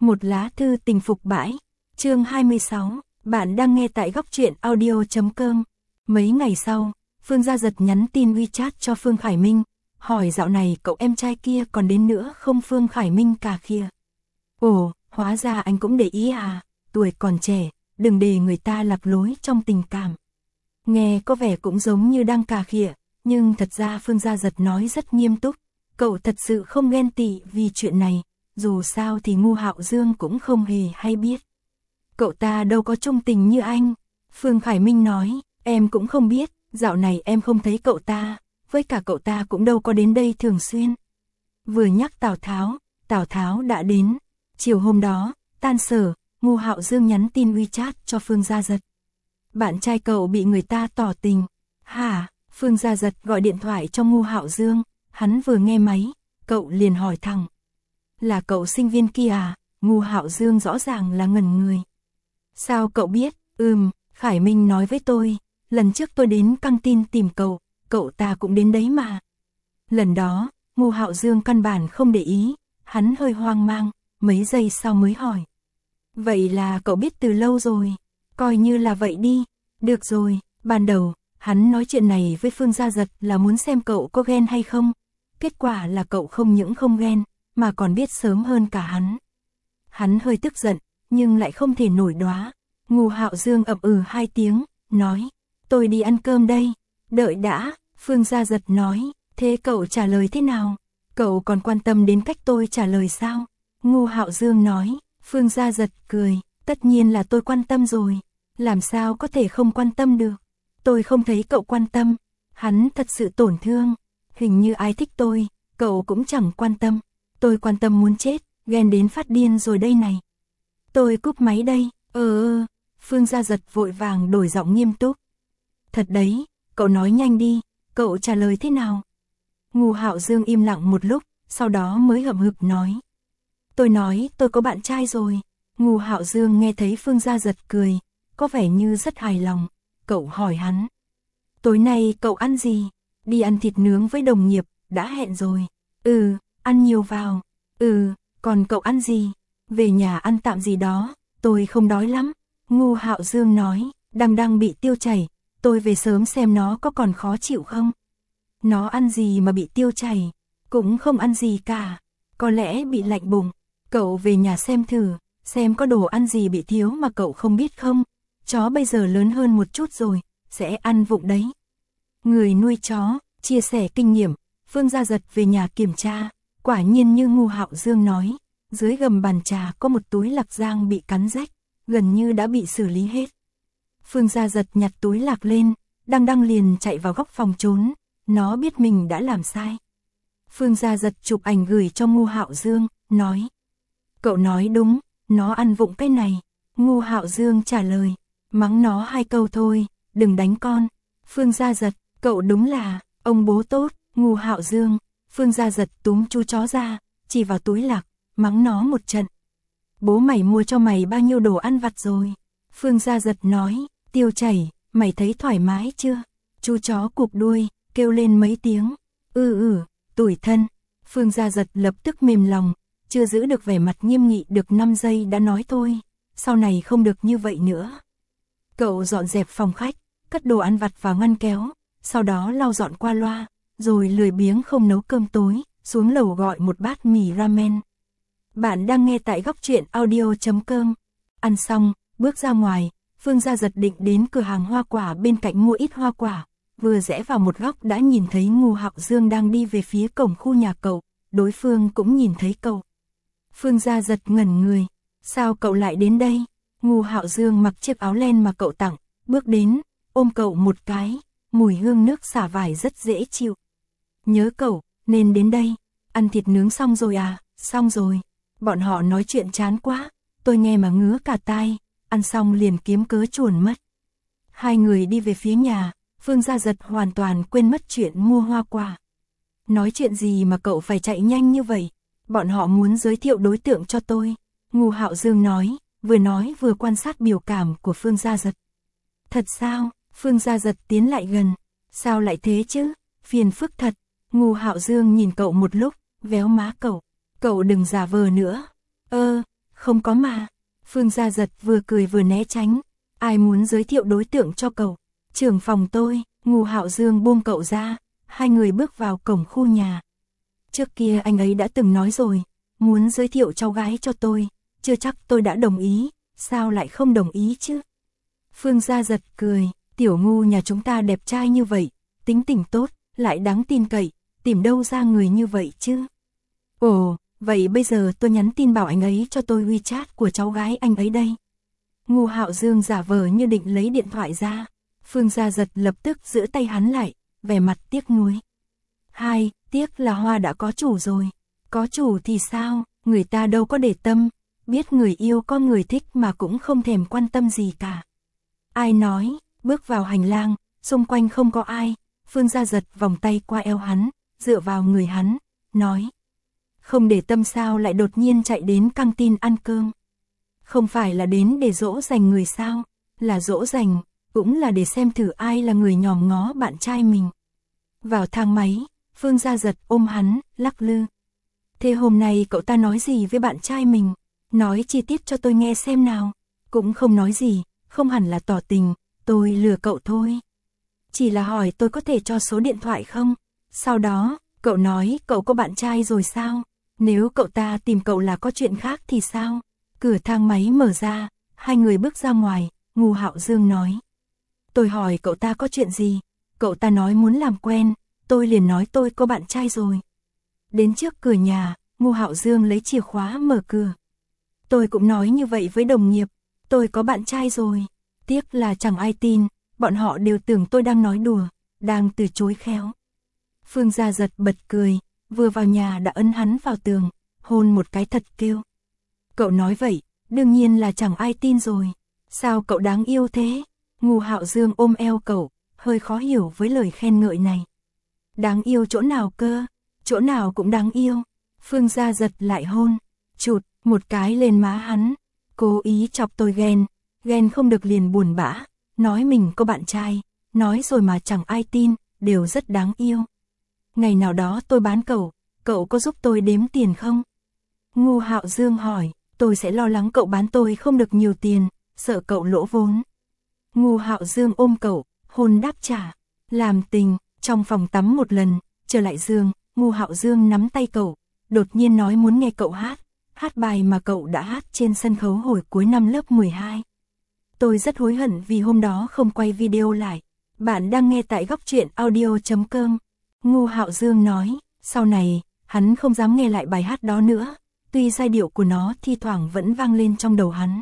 Một lá thư tình phục bãi. Chương 26, bạn đang nghe tại góc truyện audio.com. Mấy ngày sau, Phương Gia Giật nhắn tin WeChat cho Phương Khải Minh, hỏi dạo này cậu em trai kia còn đến nữa không Phương Khải Minh cà khịa. Ồ, hóa ra anh cũng để ý à, tuổi còn trẻ, đừng để người ta lạc lối trong tình cảm. Nghe có vẻ cũng giống như đang cà khịa, nhưng thật ra Phương Gia Giật nói rất nghiêm túc, cậu thật sự không ghen tị vì chuyện này, dù sao thì Ngu Hạo Dương cũng không hề hay biết. Cậu ta đâu có trung tình như anh. Phương Khải Minh nói, em cũng không biết, dạo này em không thấy cậu ta, với cả cậu ta cũng đâu có đến đây thường xuyên. Vừa nhắc Tào Tháo đã đến. Chiều hôm đó, tan sở, Ngu Hạo Dương nhắn tin WeChat cho Phương Gia Giật. Bạn trai cậu bị người ta tỏ tình. Hả? Phương Gia Giật gọi điện thoại cho Ngu Hạo Dương, hắn vừa nghe máy, cậu liền hỏi thẳng. Là cậu sinh viên kia à? Ngu Hạo Dương rõ ràng là ngẩn người. Sao cậu biết? Khải Minh nói với tôi, lần trước tôi đến căng tin tìm cậu ta cũng đến đấy mà. Lần đó, Ngu Hạo Dương căn bản không để ý, hắn hơi hoang mang, mấy giây sau mới hỏi. Vậy là cậu biết từ lâu rồi, coi như là vậy đi. Được rồi, ban đầu, hắn nói chuyện này với Phương Gia Giật là muốn xem cậu có ghen hay không. Kết quả là cậu không những không ghen, mà còn biết sớm hơn cả hắn. Hắn hơi tức giận, nhưng lại không thể nổi đoá. Ngu Hạo Dương ậm ừ hai tiếng, nói, tôi đi ăn cơm đây. Đợi đã, Phương Gia Giật nói, thế cậu trả lời thế nào? Cậu còn quan tâm đến cách tôi trả lời sao? Ngu Hạo Dương nói. Phương Gia Giật cười, tất nhiên là tôi quan tâm rồi, làm sao có thể không quan tâm được. Tôi không thấy cậu quan tâm, hắn thật sự tổn thương, hình như ai thích tôi, cậu cũng chẳng quan tâm. Tôi quan tâm muốn chết, ghen đến phát điên rồi đây này. Tôi cúp máy đây. Phương Gia Giật vội vàng đổi giọng nghiêm túc. Thật đấy, cậu nói nhanh đi, cậu trả lời thế nào? Ngu Hạo Dương im lặng một lúc, sau đó mới hậm hực nói. Tôi nói tôi có bạn trai rồi. Ngu Hạo Dương nghe thấy Phương Gia Giật cười, có vẻ như rất hài lòng. Cậu hỏi hắn. Tối nay cậu ăn gì? Đi ăn thịt nướng với đồng nghiệp, đã hẹn rồi. Ăn nhiều vào. Còn cậu ăn gì? Về nhà ăn tạm gì đó, tôi không đói lắm. Ngu Hạo Dương nói, đang bị tiêu chảy, tôi về sớm xem nó có còn khó chịu không. Nó ăn gì mà bị tiêu chảy? Cũng không ăn gì cả, có lẽ bị lạnh bụng. Cậu về nhà xem thử, xem có đồ ăn gì bị thiếu mà cậu không biết không. Chó bây giờ lớn hơn một chút rồi, sẽ ăn vụng đấy. Người nuôi chó, chia sẻ kinh nghiệm. Phương Gia Giật về nhà kiểm tra, quả nhiên như Ngu Hạo Dương nói, dưới gầm bàn trà có một túi lạc giang bị cắn rách, gần như đã bị xử lý hết. Phương Gia Giật nhặt túi lạc lên, đang liền chạy vào góc phòng trốn, nó biết mình đã làm sai. Phương Gia Giật chụp ảnh gửi cho Ngu Hạo Dương, nói. Cậu nói đúng, nó ăn vụng cái này. Ngu Hạo Dương trả lời, mắng nó 2 câu thôi, đừng đánh con. Phương Gia Giật, cậu đúng là, ông bố tốt. Ngu Hạo Dương, Phương Gia Giật túm chú chó ra, chỉ vào túi lạc, mắng nó một trận. Bố mày mua cho mày bao nhiêu đồ ăn vặt rồi? Phương Gia Giật nói, tiêu chảy, mày thấy thoải mái chưa? Chú chó cụp đuôi, kêu lên mấy tiếng. Tủi thân. Phương Gia Giật lập tức mềm lòng, chưa giữ được vẻ mặt nghiêm nghị được 5 giây đã nói thôi, sau này không được như vậy nữa. Cậu dọn dẹp phòng khách, cất đồ ăn vặt vào ngăn kéo, sau đó lau dọn qua loa, rồi lười biếng không nấu cơm tối, xuống lầu gọi một bát mì ramen. Bạn đang nghe tại góc truyện audio.com. Ăn xong, bước ra ngoài, Phương Gia Giật định đến cửa hàng hoa quả bên cạnh mua ít hoa quả, vừa rẽ vào một góc đã nhìn thấy Ngu Hạo Dương đang đi về phía cổng khu nhà cậu, đối phương cũng nhìn thấy cậu. Phương Gia Giật ngẩn người, sao cậu lại đến đây? Ngu Hạo Dương mặc chiếc áo len mà cậu tặng, bước đến, ôm cậu một cái, mùi hương nước xả vải rất dễ chịu. Nhớ cậu, nên đến đây. Ăn thịt nướng xong rồi à? Xong rồi. Bọn họ nói chuyện chán quá, tôi nghe mà ngứa cả tai, ăn xong liền kiếm cớ chuồn mất. Hai người đi về phía nhà, Phương Gia Giật hoàn toàn quên mất chuyện mua hoa quả. Nói chuyện gì mà cậu phải chạy nhanh như vậy? Bọn họ muốn giới thiệu đối tượng cho tôi. Ngu Hạo Dương nói vừa quan sát biểu cảm của Phương Gia Giật. Thật sao? Phương Gia Giật tiến lại gần. Sao lại thế chứ? Phiền phức thật. Ngu Hạo Dương nhìn cậu một lúc, véo má cậu. Cậu đừng giả vờ nữa. Không có mà. Phương Gia Giật vừa cười vừa né tránh. Ai muốn giới thiệu đối tượng cho cậu? Trưởng phòng tôi. Ngô Hạo Dương buông cậu ra. Hai người bước vào cổng khu nhà. Trước kia anh ấy đã từng nói rồi, muốn giới thiệu cháu gái cho tôi, chưa chắc tôi đã đồng ý, sao lại không đồng ý chứ? Phương Gia Giật cười, tiểu Ngu nhà chúng ta đẹp trai như vậy, tính tình tốt, lại đáng tin cậy, tìm đâu ra người như vậy chứ? Ồ, vậy bây giờ tôi nhắn tin bảo anh ấy cho tôi WeChat của cháu gái anh ấy đây. Ngô Hạo Dương giả vờ như định lấy điện thoại ra, Phương Gia Giật lập tức giữ tay hắn lại, vẻ mặt tiếc nuối. Tiếc là hoa đã có chủ rồi. Có chủ thì sao, người ta đâu có để tâm, biết người yêu có người thích mà cũng không thèm quan tâm gì cả. Ai nói, bước vào hành lang, xung quanh không có ai, Phương Gia Giật vòng tay qua eo hắn, dựa vào người hắn, nói. Không để tâm sao lại đột nhiên chạy đến căng tin ăn cơm. Không phải là đến để dỗ dành người sao, là dỗ dành, cũng là để xem thử ai là người nhòm ngó bạn trai mình. Vào thang máy, Phương Gia Giật ôm hắn, lắc lư. Thế hôm nay cậu ta nói gì với bạn trai mình? Nói chi tiết cho tôi nghe xem nào. Cũng không nói gì, không hẳn là tỏ tình, tôi lừa cậu thôi. Chỉ là hỏi tôi có thể cho số điện thoại không? Sau đó, cậu nói cậu có bạn trai rồi sao? Nếu cậu ta tìm cậu là có chuyện khác thì sao? Cửa thang máy mở ra, hai người bước ra ngoài, Ngô Hạo Dương nói. Tôi hỏi cậu ta có chuyện gì? Cậu ta nói muốn làm quen, tôi liền nói tôi có bạn trai rồi. Đến trước cửa nhà, Ngô Hạo Dương lấy chìa khóa mở cửa. Tôi cũng nói như vậy với đồng nghiệp, tôi có bạn trai rồi. Tiếc là chẳng ai tin, bọn họ đều tưởng tôi đang nói đùa, đang từ chối khéo. Phương Gia Giật bật cười, vừa vào nhà đã ấn hắn vào tường, hôn một cái thật kêu. Cậu nói vậy, đương nhiên là chẳng ai tin rồi. Sao cậu đáng yêu thế? Ngô Hạo Dương ôm eo cậu, hơi khó hiểu với lời khen ngợi này. Đáng yêu chỗ nào cơ? Chỗ nào cũng đáng yêu. Phương Gia Giật lại hôn, chụt một cái lên má hắn, cố ý chọc tôi ghen không được liền buồn bã, nói mình có bạn trai, nói rồi mà chẳng ai tin, đều rất đáng yêu. Ngày nào đó tôi bán cậu có giúp tôi đếm tiền không? Ngô Hạo Dương hỏi, tôi sẽ lo lắng cậu bán tôi không được nhiều tiền, sợ cậu lỗ vốn. Ngô Hạo Dương ôm cậu, hôn đáp trả, làm tình, trong phòng tắm một lần, trở lại giường, Ngô Hạo Dương nắm tay cậu, đột nhiên nói muốn nghe cậu hát bài mà cậu đã hát trên sân khấu hồi cuối năm lớp 12. Tôi rất hối hận vì hôm đó không quay video lại. Bạn đang nghe tại Góc Truyện Audio.com. Ngô Hạo Dương nói, sau này, hắn không dám nghe lại bài hát đó nữa, tuy giai điệu của nó thi thoảng vẫn vang lên trong đầu hắn.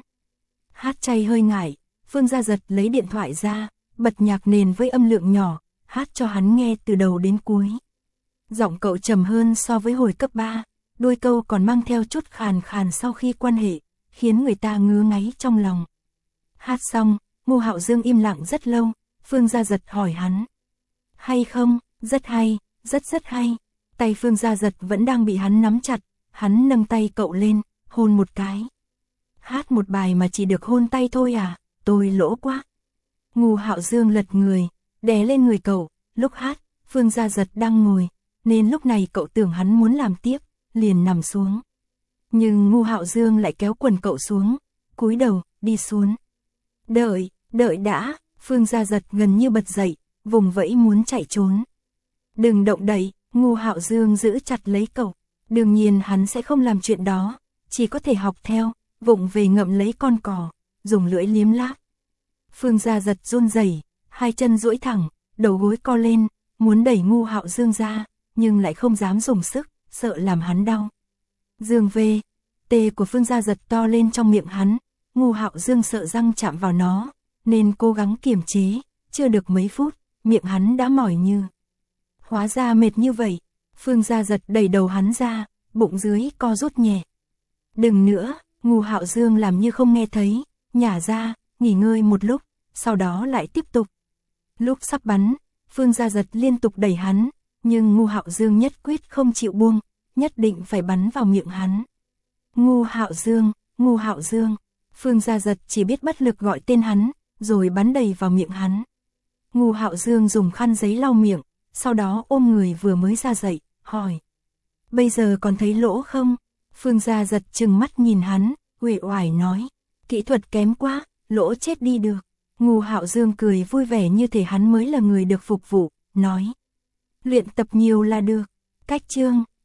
Hát chay hơi ngại, Phương Gia Giật lấy điện thoại ra, bật nhạc nền với âm lượng nhỏ, hát cho hắn nghe từ đầu đến cuối. Giọng cậu trầm hơn so với hồi cấp 3, đôi câu còn mang theo chút khàn khàn sau khi quan hệ, khiến người ta ngứa ngáy trong lòng. Hát xong, Ngô Hạo Dương im lặng rất lâu, Phương Gia Giật hỏi hắn. Hay không? Rất hay, rất hay. Tay Phương Gia Giật vẫn đang bị hắn nắm chặt, hắn nâng tay cậu lên, hôn một cái. Hát một bài mà chỉ được hôn tay thôi à, tôi lỗ quá. Ngô Hạo Dương lật người, đè lên người cậu, lúc hát, Phương Gia Giật đang ngồi, nên lúc này cậu tưởng hắn muốn làm tiếp, liền nằm xuống. Nhưng Ngô Hạo Dương lại kéo quần cậu xuống, cúi đầu, đi xuống. Đợi đã, Phương Gia Giật gần như bật dậy, vùng vẫy muốn chạy trốn. Đừng động đậy, Ngô Hạo Dương giữ chặt lấy cậu. Đương nhiên hắn sẽ không làm chuyện đó, chỉ có thể học theo, vụng về ngậm lấy con cò, dùng lưỡi liếm láp. Phương Gia Giật run rẩy, hai chân duỗi thẳng, đầu gối co lên, muốn đẩy Ngô Hạo Dương ra, nhưng lại không dám dùng sức, sợ làm hắn đau. Dương về, tê của Phương Gia Giật to lên trong miệng hắn, Ngô Hạo Dương sợ răng chạm vào nó, nên cố gắng kiềm chế, chưa được mấy phút, miệng hắn đã mỏi như. Hóa ra mệt như vậy, Phương Gia Giật đẩy đầu hắn ra, bụng dưới co rút nhẹ. Đừng nữa, Ngô Hạo Dương làm như không nghe thấy, nhả ra, nghỉ ngơi một lúc, sau đó lại tiếp tục. Lúc sắp bắn, Phương Gia Giật liên tục đẩy hắn, nhưng Ngô Hạo Dương nhất quyết không chịu buông, nhất định phải bắn vào miệng hắn. Ngô Hạo Dương, Phương Gia Giật chỉ biết bất lực gọi tên hắn, rồi bắn đầy vào miệng hắn. Ngô Hạo Dương dùng khăn giấy lau miệng, sau đó ôm người vừa mới ra dậy, hỏi. Bây giờ còn thấy lỗ không? Phương Gia Giật trừng mắt nhìn hắn, uể oải nói, kỹ thuật kém quá, lỗ chết đi được. Ngô Hạo Dương cười vui vẻ như thể hắn mới là người được phục vụ, nói. Luyện tập nhiều là được. Cách chương